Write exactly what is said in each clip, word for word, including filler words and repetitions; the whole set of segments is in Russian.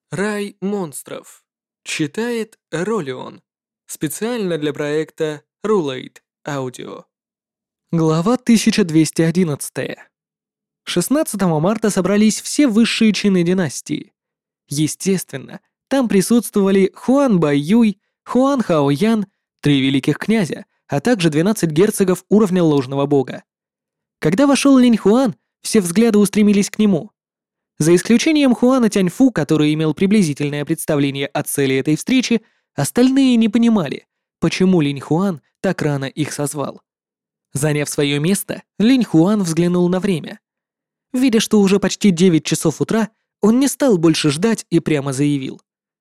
Рай монстров. Читает Ролион. Специально для проекта Rulate Audio. Глава тысяча двести одиннадцать. шестнадцатого марта собрались все высшие чины династии. Естественно, там присутствовали Хуан Байюй, Хуан Хаоян, три великих князя, а также двенадцать герцогов уровня ложного бога. Когда вошел Линь Хуан, все взгляды устремились к нему. За исключением Хуана Тяньфу, который имел приблизительное представление о цели этой встречи, остальные не понимали, почему Линь Хуан так рано их созвал. Заняв свое место, Линь Хуан взглянул на время. Видя, что уже почти девять часов утра, он не стал больше ждать и прямо заявил.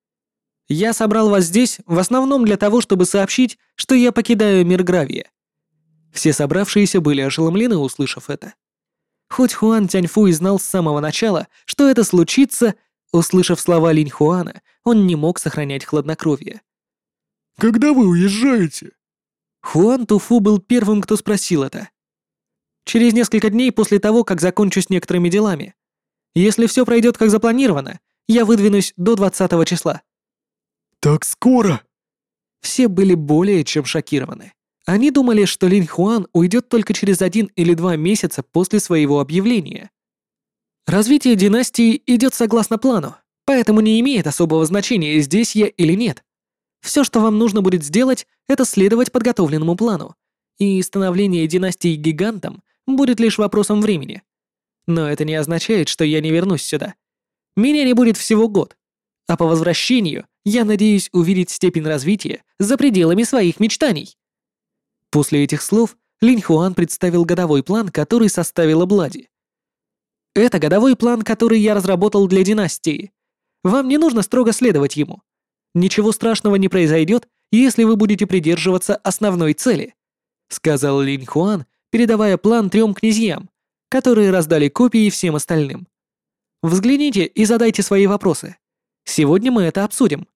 «Я собрал вас здесь в основном для того, чтобы сообщить, что я покидаю мир Гравия». Все собравшиеся были ошеломлены, услышав это. Хоть Хуан Тяньфу и знал с самого начала, что это случится, услышав слова Линь Хуана, он не мог сохранять хладнокровие. «Когда вы уезжаете?» Хуан Туфу был первым, кто спросил это. «Через несколько дней после того, как закончу с некоторыми делами. Если все пройдет как запланировано, я выдвинусь до двадцатого числа». «Так скоро?» Все были более чем шокированы. Они думали, что Линь Хуан уйдет только через один или два месяца после своего объявления. Развитие династии идет согласно плану, поэтому не имеет особого значения, здесь я или нет. Все, что вам нужно будет сделать, это следовать подготовленному плану, и становление династии гигантом будет лишь вопросом времени. Но это не означает, что я не вернусь сюда. Меня не будет всего год, а по возвращению я надеюсь увидеть степень развития за пределами своих мечтаний. После этих слов Линь Хуан представил годовой план, который составила Блади. Это годовой план, который я разработал для династии. Вам не нужно строго следовать ему. Ничего страшного не произойдет, если вы будете придерживаться основной цели, сказал Линь Хуан, передавая план трем князьям, которые раздали копии всем остальным. Взгляните и задайте свои вопросы. Сегодня мы это обсудим.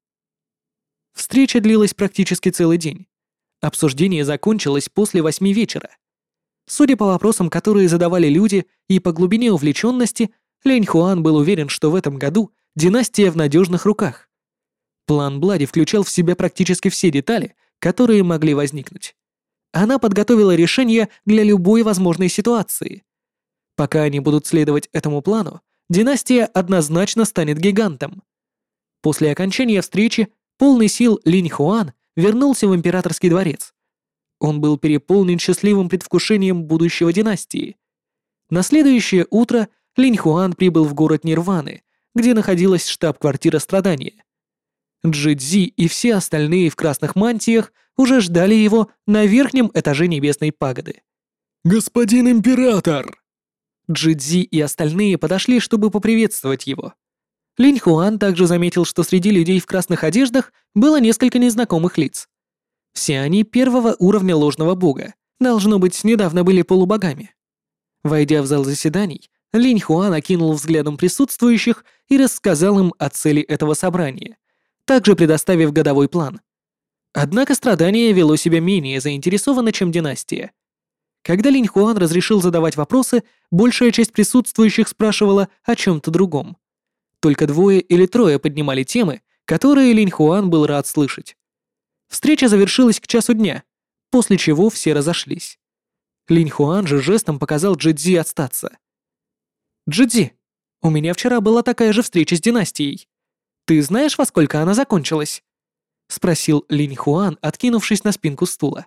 Встреча длилась практически целый день. Обсуждение закончилось после восьми вечера. Судя по вопросам, которые задавали люди, и по глубине увлеченности, Линь Хуан был уверен, что в этом году династия в надежных руках. План Блади включал в себя практически все детали, которые могли возникнуть. Она подготовила решение для любой возможной ситуации. Пока они будут следовать этому плану, династия однозначно станет гигантом. После окончания встречи полный сил Линь Хуан вернулся в императорский дворец. Он был переполнен счастливым предвкушением будущего династии. На следующее утро Линь Хуан прибыл в город Нирваны, где находилась штаб-квартира страдания. Джи-Цзи и все остальные в красных мантиях уже ждали его на верхнем этаже небесной пагоды. «Господин император!» Джи-Цзи и остальные подошли, чтобы поприветствовать его. Линь Хуан также заметил, что среди людей в красных одеждах было несколько незнакомых лиц. Все они первого уровня ложного бога, должно быть, недавно были полубогами. Войдя в зал заседаний, Линь Хуан окинул взглядом присутствующих и рассказал им о цели этого собрания, также предоставив годовой план. Однако страдание вело себя менее заинтересованно, чем династия. Когда Линь Хуан разрешил задавать вопросы, большая часть присутствующих спрашивала о чем-то другом. Только двое или трое поднимали темы, которые Линь Хуан был рад слышать. Встреча завершилась к часу дня, после чего все разошлись. Линь Хуан же жестом показал Джи-Цзи остаться. «Джи-Цзи, у меня вчера была такая же встреча с династией. Ты знаешь, во сколько она закончилась?» — спросил Линь Хуан, откинувшись на спинку стула.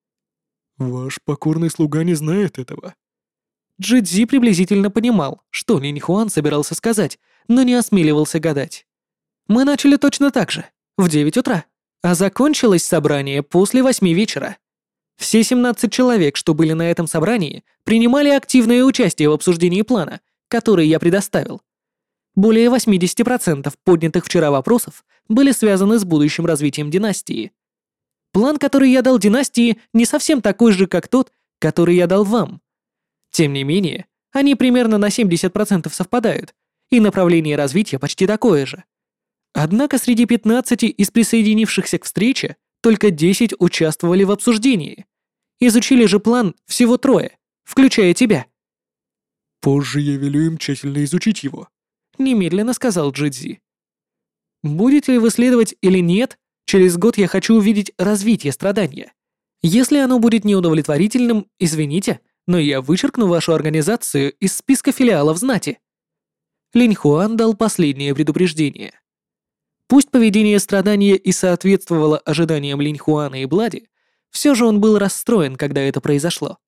«Ваш покорный слуга не знает этого». Джи-Цзи приблизительно понимал, что Линь Хуан собирался сказать, но не осмеливался гадать. «Мы начали точно так же, в девять утра, а закончилось собрание после восьми вечера. Все семнадцать человек, что были на этом собрании, принимали активное участие в обсуждении плана, который я предоставил. Более восемьдесят процентов поднятых вчера вопросов были связаны с будущим развитием династии. План, который я дал династии, не совсем такой же, как тот, который я дал вам. Тем не менее, они примерно на семьдесят процентов совпадают, и направление развития почти такое же. Однако среди пятнадцати из присоединившихся к встрече только десять участвовали в обсуждении. Изучили же план всего трое, включая тебя. «Позже я велю им тщательно изучить его», Немедленно сказал Джи-Цзи. Будете ли вы следовать или нет, через год я хочу увидеть развитие страдания. Если оно будет неудовлетворительным, извините, но я вычеркну вашу организацию из списка филиалов знати». Линь Хуан дал последнее предупреждение. Пусть поведение страдания и соответствовало ожиданиям Линь Хуана и Блади, все же он был расстроен, когда это произошло.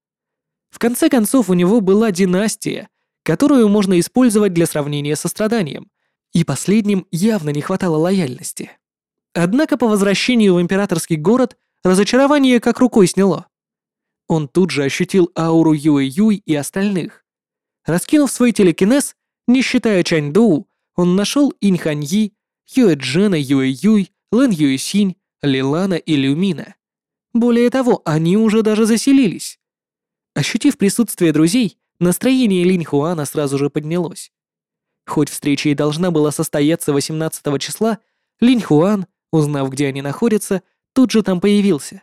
В конце концов, у него была династия, которую можно использовать для сравнения со страданием, и последним явно не хватало лояльности. Однако по возвращению в императорский город разочарование как рукой сняло. Он тут же ощутил ауру Юэ-Юй и остальных. Раскинув свой телекинез, не считая Чаньдоу, он нашел Инь-Ханьи, Юэ-Джена, Юэ-Юй, Лэн Юэ-Синь, Лилана и Люмина. Более того, они уже даже заселились. Ощутив присутствие друзей, настроение Линь Хуана сразу же поднялось. Хоть встреча и должна была состояться восемнадцатого числа, Линь Хуан, узнав, где они находятся, тут же там появился.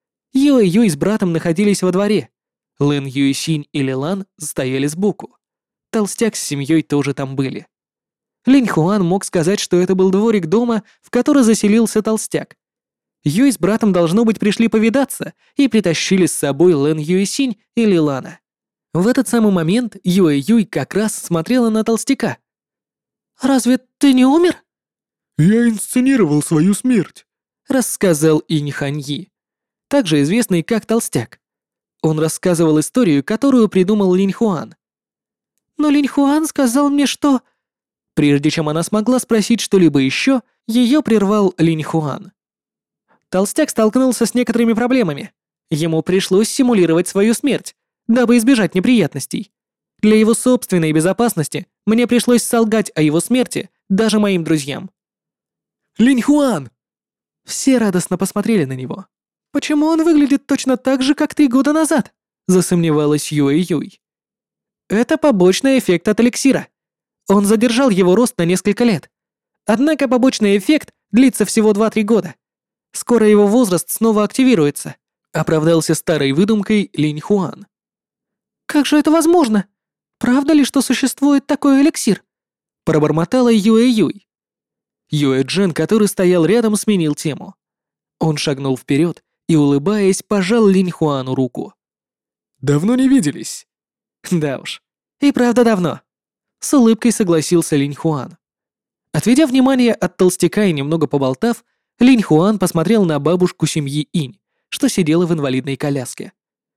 Юэ-Юй с братом находились во дворе. Лэн Юэ-Синь и Лилан стояли сбоку. Толстяк с семьей тоже там были. Линь Хуан мог сказать, что это был дворик дома, в который заселился толстяк. Юй с братом, должно быть, пришли повидаться и притащили с собой Лэн Юэ-Синь и Лилана. В этот самый момент Юэ-Юй как раз смотрела на толстяка. «Разве ты не умер?» «Я инсценировал свою смерть», — рассказал Инь-Ханьи, также известный как Толстяк. Он рассказывал историю, которую придумал Линь Хуан. «Но Линь Хуан сказал мне, что...» Прежде чем она смогла спросить что-либо еще, ее прервал Линь Хуан. Толстяк столкнулся с некоторыми проблемами. Ему пришлось симулировать свою смерть, дабы избежать неприятностей. Для его собственной безопасности мне пришлось солгать о его смерти даже моим друзьям. «Линь Хуан!» Все радостно посмотрели на него. «Почему он выглядит точно так же, как три года назад?» — засомневалась Юэ-Юй. «Это побочный эффект от эликсира. Он задержал его рост на несколько лет. Однако побочный эффект длится всего два-три года. Скоро его возраст снова активируется», — оправдался старой выдумкой Линь Хуан. «Как же это возможно? Правда ли, что существует такой эликсир?» — пробормотала Юэ-Юй. Юэ-Джен, который стоял рядом, сменил тему. Он шагнул вперед и, улыбаясь, пожал Линь Хуану руку. «Давно не виделись». «Да уж, и правда давно», — с улыбкой согласился Линь Хуан. Отведя внимание от толстяка и немного поболтав, Линь Хуан посмотрел на бабушку семьи Инь, что сидела в инвалидной коляске.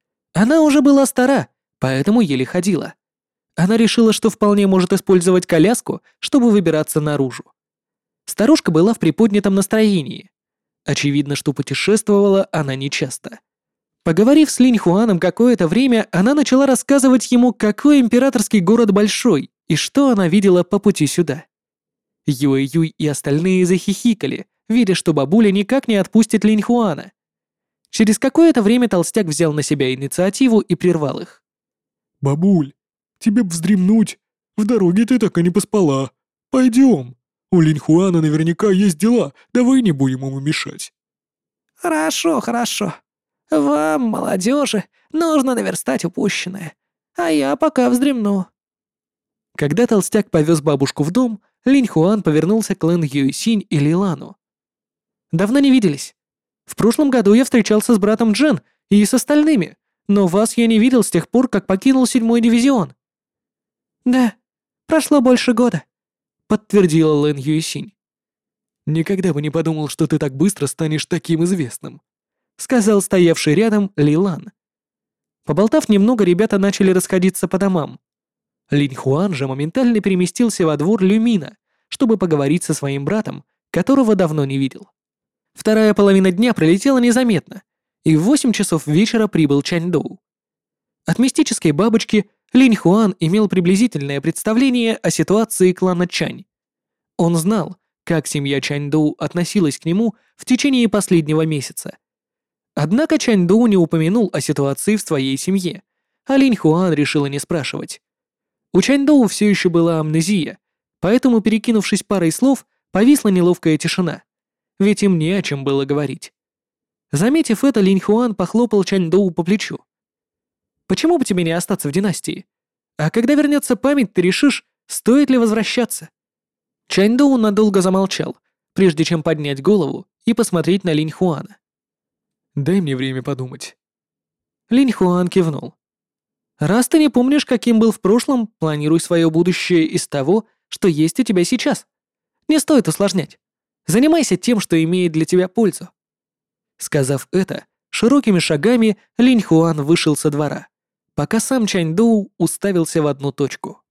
Она уже была стара, поэтому еле ходила. Она решила, что вполне может использовать коляску, чтобы выбираться наружу. Старушка была в приподнятом настроении. Очевидно, что путешествовала она нечасто. Поговорив с Линь Хуаном какое-то время, она начала рассказывать ему, какой императорский город большой и что она видела по пути сюда. Юэ-Юй и остальные захихикали, видя, что бабуля никак не отпустит Линь Хуана. Через какое-то время толстяк взял на себя инициативу и прервал их. «Бабуль, тебе б вздремнуть. В дороге ты так и не поспала. Пойдем. У Линь Хуана наверняка есть дела, давай не будем ему мешать». «Хорошо, хорошо. Вам, молодежи, нужно наверстать упущенное, а я пока вздремну». Когда толстяк повез бабушку в дом, Линь Хуан повернулся к Лэн Юэ-Синь и Лилану. «Давно не виделись. В прошлом году я встречался с братом Джен и с остальными, но вас я не видел с тех пор, как покинул седьмой дивизион». «Да, прошло больше года», — подтвердила Лэн Юэ-Синь. «Никогда бы не подумал, что ты так быстро станешь таким известным», — сказал стоявший рядом Лилан. Поболтав немного, ребята начали расходиться по домам. Линь Хуан же моментально переместился во двор Люмина, чтобы поговорить со своим братом, которого давно не видел. Вторая половина дня пролетела незаметно, и в восемь часов вечера прибыл Чаньдоу. От мистической бабочки Линь Хуан имел приблизительное представление о ситуации клана Чань. Он знал, как семья Чаньдоу относилась к нему в течение последнего месяца. Однако Чаньдоу не упомянул о ситуации в своей семье, а Линь Хуан решила не спрашивать. У Чаньдоу все еще была амнезия, поэтому, перекинувшись парой слов, повисла неловкая тишина, ведь им не о чем было говорить. Заметив это, Линь Хуан похлопал Чаньдоу по плечу. «Почему бы тебе не остаться в династии? А когда вернется память, ты решишь, стоит ли возвращаться?» Чаньдоу надолго замолчал, прежде чем поднять голову и посмотреть на Линь Хуана. «Дай мне время подумать». Линь Хуан кивнул. «Раз ты не помнишь, каким был в прошлом, планируй свое будущее из того, что есть у тебя сейчас. Не стоит усложнять. Занимайся тем, что имеет для тебя пользу». Сказав это, широкими шагами Линь Хуан вышел со двора, пока сам Чань Доу уставился в одну точку.